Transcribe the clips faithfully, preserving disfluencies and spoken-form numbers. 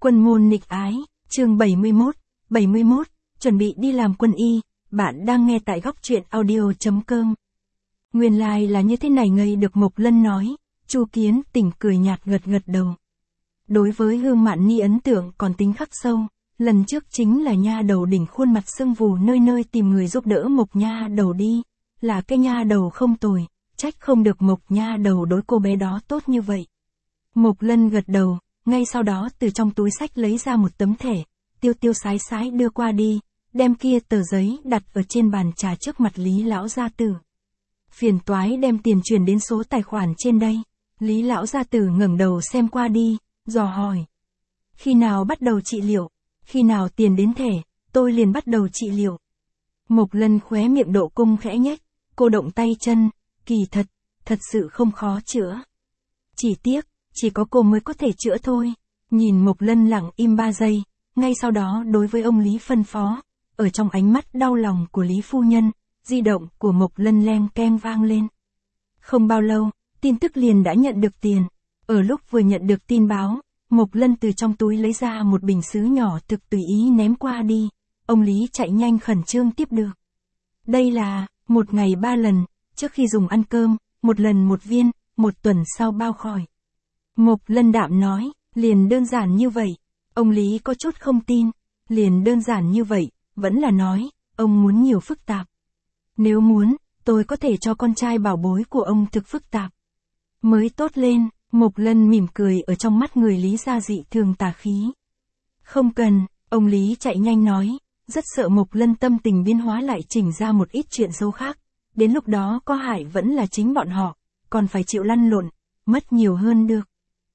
Quân môn nghịch ái, chương bảy mươi mốt, bảy mươi mốt, chuẩn bị đi làm quân y, bạn đang nghe tại góc truyện audio.com. Nguyên lai like là như thế này ngây được Mộc Lân nói, Chu Kiến Tỉnh cười nhạt gật gật đầu. Đối với Hương Mạn Ni ấn tượng còn tính khắc sâu, lần trước chính là nha đầu đỉnh khuôn mặt sưng vù nơi nơi tìm người giúp đỡ Mộc nha đầu đi, là cái nha đầu không tồi, trách không được Mộc nha đầu đối cô bé đó tốt như vậy. Mộc Lân gật đầu, ngay sau đó từ trong túi xách lấy ra một tấm thẻ, tiêu tiêu sái sái đưa qua đi, đem kia tờ giấy đặt ở trên bàn trà trước mặt Lý lão gia tử. Phiền toái đem tiền chuyển đến số tài khoản trên đây. Lý lão gia tử ngẩng đầu xem qua đi, dò hỏi. Khi nào bắt đầu trị liệu? Khi nào tiền đến thẻ, tôi liền bắt đầu trị liệu. Mộc Lân khóe miệng độ cung khẽ nhếch, cô động tay chân, kỳ thật, thật sự không khó chữa. Chỉ tiếc, chỉ có cô mới có thể chữa thôi. Nhìn Mộc Lân lặng im ba giây, ngay sau đó đối với ông Lý phân phó, ở trong ánh mắt đau lòng của Lý phu nhân, di động của Mộc Lân leng keng vang lên. Không bao lâu, tin tức liền đã nhận được tiền. Ở lúc vừa nhận được tin báo, Mộc Lân từ trong túi lấy ra một bình sứ nhỏ thực tùy ý ném qua đi. Ông Lý chạy nhanh khẩn trương tiếp được. Đây là, một ngày ba lần, trước khi dùng ăn cơm, một lần một viên, một tuần sau bao khỏi. Mộc Lân đạm nói, liền đơn giản như vậy. Ông Lý có chút không tin, liền đơn giản như vậy, vẫn là nói, ông muốn nhiều phức tạp. Nếu muốn, tôi có thể cho con trai bảo bối của ông thực phức tạp. Mới tốt lên, Mộc Lân mỉm cười ở trong mắt người Lý gia dị thường tà khí. Không cần, ông Lý chạy nhanh nói, rất sợ Mộc Lân tâm tình biến hóa lại chỉnh ra một ít chuyện xấu khác. Đến lúc đó có hại vẫn là chính bọn họ, còn phải chịu lăn lộn, mất nhiều hơn được.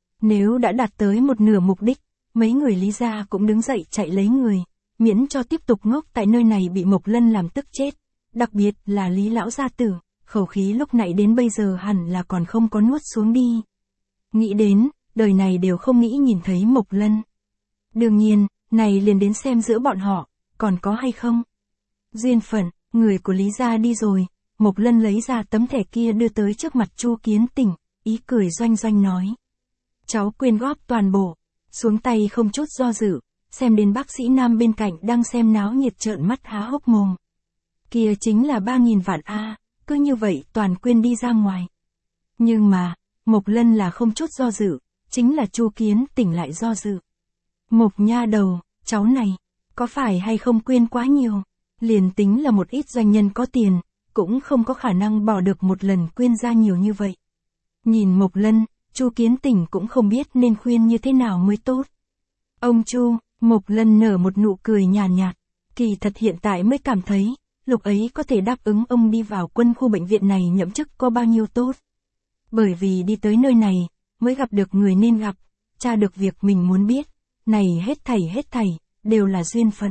Nếu đã đạt tới một nửa mục đích, mấy người Lý gia cũng đứng dậy chạy lấy người, miễn cho tiếp tục ngốc tại nơi này bị Mộc Lân làm tức chết. Đặc biệt là Lý lão gia tử, khẩu khí lúc nãy đến bây giờ hẳn là còn không có nuốt xuống đi. Nghĩ đến, đời này đều không nghĩ nhìn thấy Mộc Lân. Đương nhiên, này liền đến xem giữa bọn họ, còn có hay không. Duyên phận, người của Lý gia đi rồi, Mộc Lân lấy ra tấm thẻ kia đưa tới trước mặt Chu Kiến Tỉnh, ý cười doanh doanh nói. Cháu quyên góp toàn bộ, xuống tay không chút do dự, xem đến bác sĩ nam bên cạnh đang xem náo nhiệt trợn mắt há hốc mồm. Kia chính là ba nghìn vạn a, cứ như vậy toàn quyên đi ra ngoài. Nhưng mà, Mộc Lân là không chút do dự, chính là Chu Kiến Tỉnh lại do dự. Mộc nha đầu, cháu này, có phải hay không quyên quá nhiều, liền tính là một ít doanh nhân có tiền, cũng không có khả năng bỏ được một lần quyên ra nhiều như vậy. Nhìn Mộc Lân, Chu Kiến Tỉnh cũng không biết nên khuyên như thế nào mới tốt. Ông Chu, Mộc Lân nở một nụ cười nhàn nhạt, nhạt, kỳ thật hiện tại mới cảm thấy, lúc ấy có thể đáp ứng ông đi vào quân khu bệnh viện này nhậm chức có bao nhiêu tốt. Bởi vì đi tới nơi này, mới gặp được người nên gặp, tra được việc mình muốn biết, này hết thảy hết thảy, đều là duyên phận.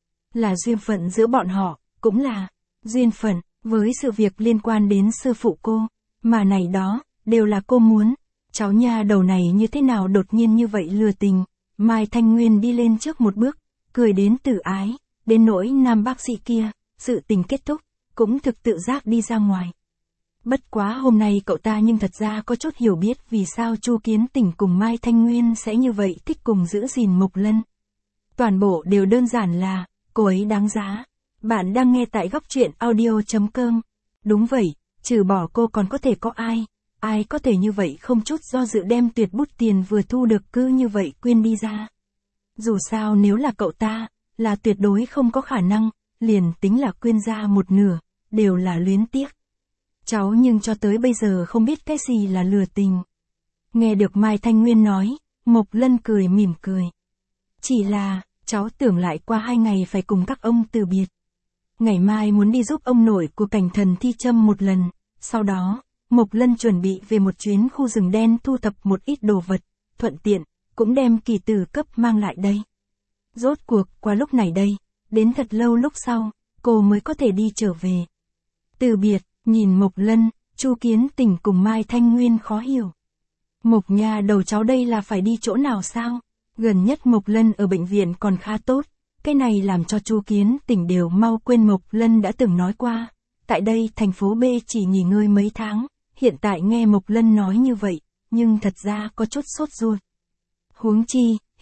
Là duyên phận giữa bọn họ, cũng là duyên phận với sự việc liên quan đến sư phụ cô, mà này đó, đều là cô muốn. Cháu nha đầu này như thế nào đột nhiên như vậy lừa tình. Mai Thanh Nguyên đi lên trước một bước, cười đến từ ái, đến nỗi nam bác sĩ kia, sự tình kết thúc, cũng thực tự giác đi ra ngoài. Bất quá hôm nay cậu ta nhưng thật ra có chút hiểu biết vì sao Chu Kiến Tỉnh cùng Mai Thanh Nguyên sẽ như vậy thích cùng giữ gìn Mộc Lân. Toàn bộ đều đơn giản là, cô ấy đáng giá. Bạn đang nghe tại góc truyện audio.com. Đúng vậy, trừ bỏ cô còn có thể có ai? Ai có thể như vậy không chút do dự đem tuyệt bút tiền vừa thu được cứ như vậy quyên đi ra. Dù sao nếu là cậu ta, là tuyệt đối không có khả năng, liền tính là quyên ra một nửa, đều là luyến tiếc. Cháu nhưng cho tới bây giờ không biết cái gì là lừa tình. Nghe được Mai Thanh Nguyên nói, Mộc Lân cười mỉm cười. Chỉ là, cháu tưởng lại qua hai ngày phải cùng các ông từ biệt. Ngày mai muốn đi giúp ông nội của Cảnh Thần thi châm một lần, sau đó, Mộc Lân chuẩn bị về một chuyến khu rừng đen thu thập một ít đồ vật, thuận tiện, cũng đem kỳ tử cấp mang lại đây. Rốt cuộc, qua lúc này đây, đến thật lâu lúc sau, cô mới có thể đi trở về. Từ biệt, nhìn Mộc Lân, Chu Kiến Tỉnh cùng Mai Thanh Nguyên khó hiểu. Mộc nha đầu cháu đây là phải đi chỗ nào sao? Gần nhất Mộc Lân ở bệnh viện còn khá tốt, cái này làm cho Chu Kiến Tỉnh đều mau quên Mộc Lân đã từng nói qua. Tại đây thành phố B chỉ nghỉ ngơi mấy tháng, hiện tại nghe Mộc Lân nói như vậy, nhưng thật ra có chút sốt ruột. Huống chi,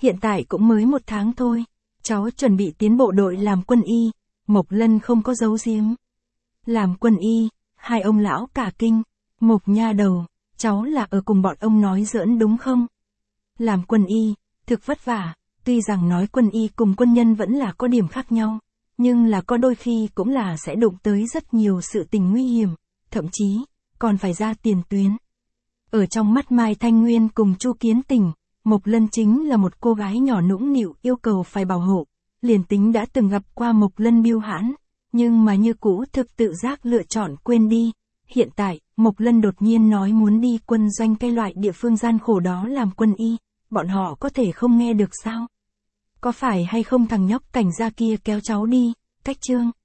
hiện tại cũng mới một tháng thôi. Cháu chuẩn bị tiến bộ đội làm quân y. Mộc Lân không có giấu giếm. Làm quân y, hai ông lão cả kinh. Mộc nha đầu, cháu là ở cùng bọn ông nói giỡn đúng không? Làm quân y, thực vất vả, tuy rằng nói quân y cùng quân nhân vẫn là có điểm khác nhau, nhưng là có đôi khi cũng là sẽ đụng tới rất nhiều sự tình nguy hiểm, thậm chí, còn phải ra tiền tuyến. Ở trong mắt Mai Thanh Nguyên cùng Chu Kiến Tình, Mộc Lân chính là một cô gái nhỏ nũng nịu yêu cầu phải bảo hộ, liền tính đã từng gặp qua Mộc Lân biêu hãn, nhưng mà như cũ thực tự giác lựa chọn quên đi. Hiện tại, Mộc Lân đột nhiên nói muốn đi quân doanh cái loại địa phương gian khổ đó làm quân y, bọn họ có thể không nghe được sao? Có phải hay không thằng nhóc cảnh gia kia kéo cháu đi, cách chương.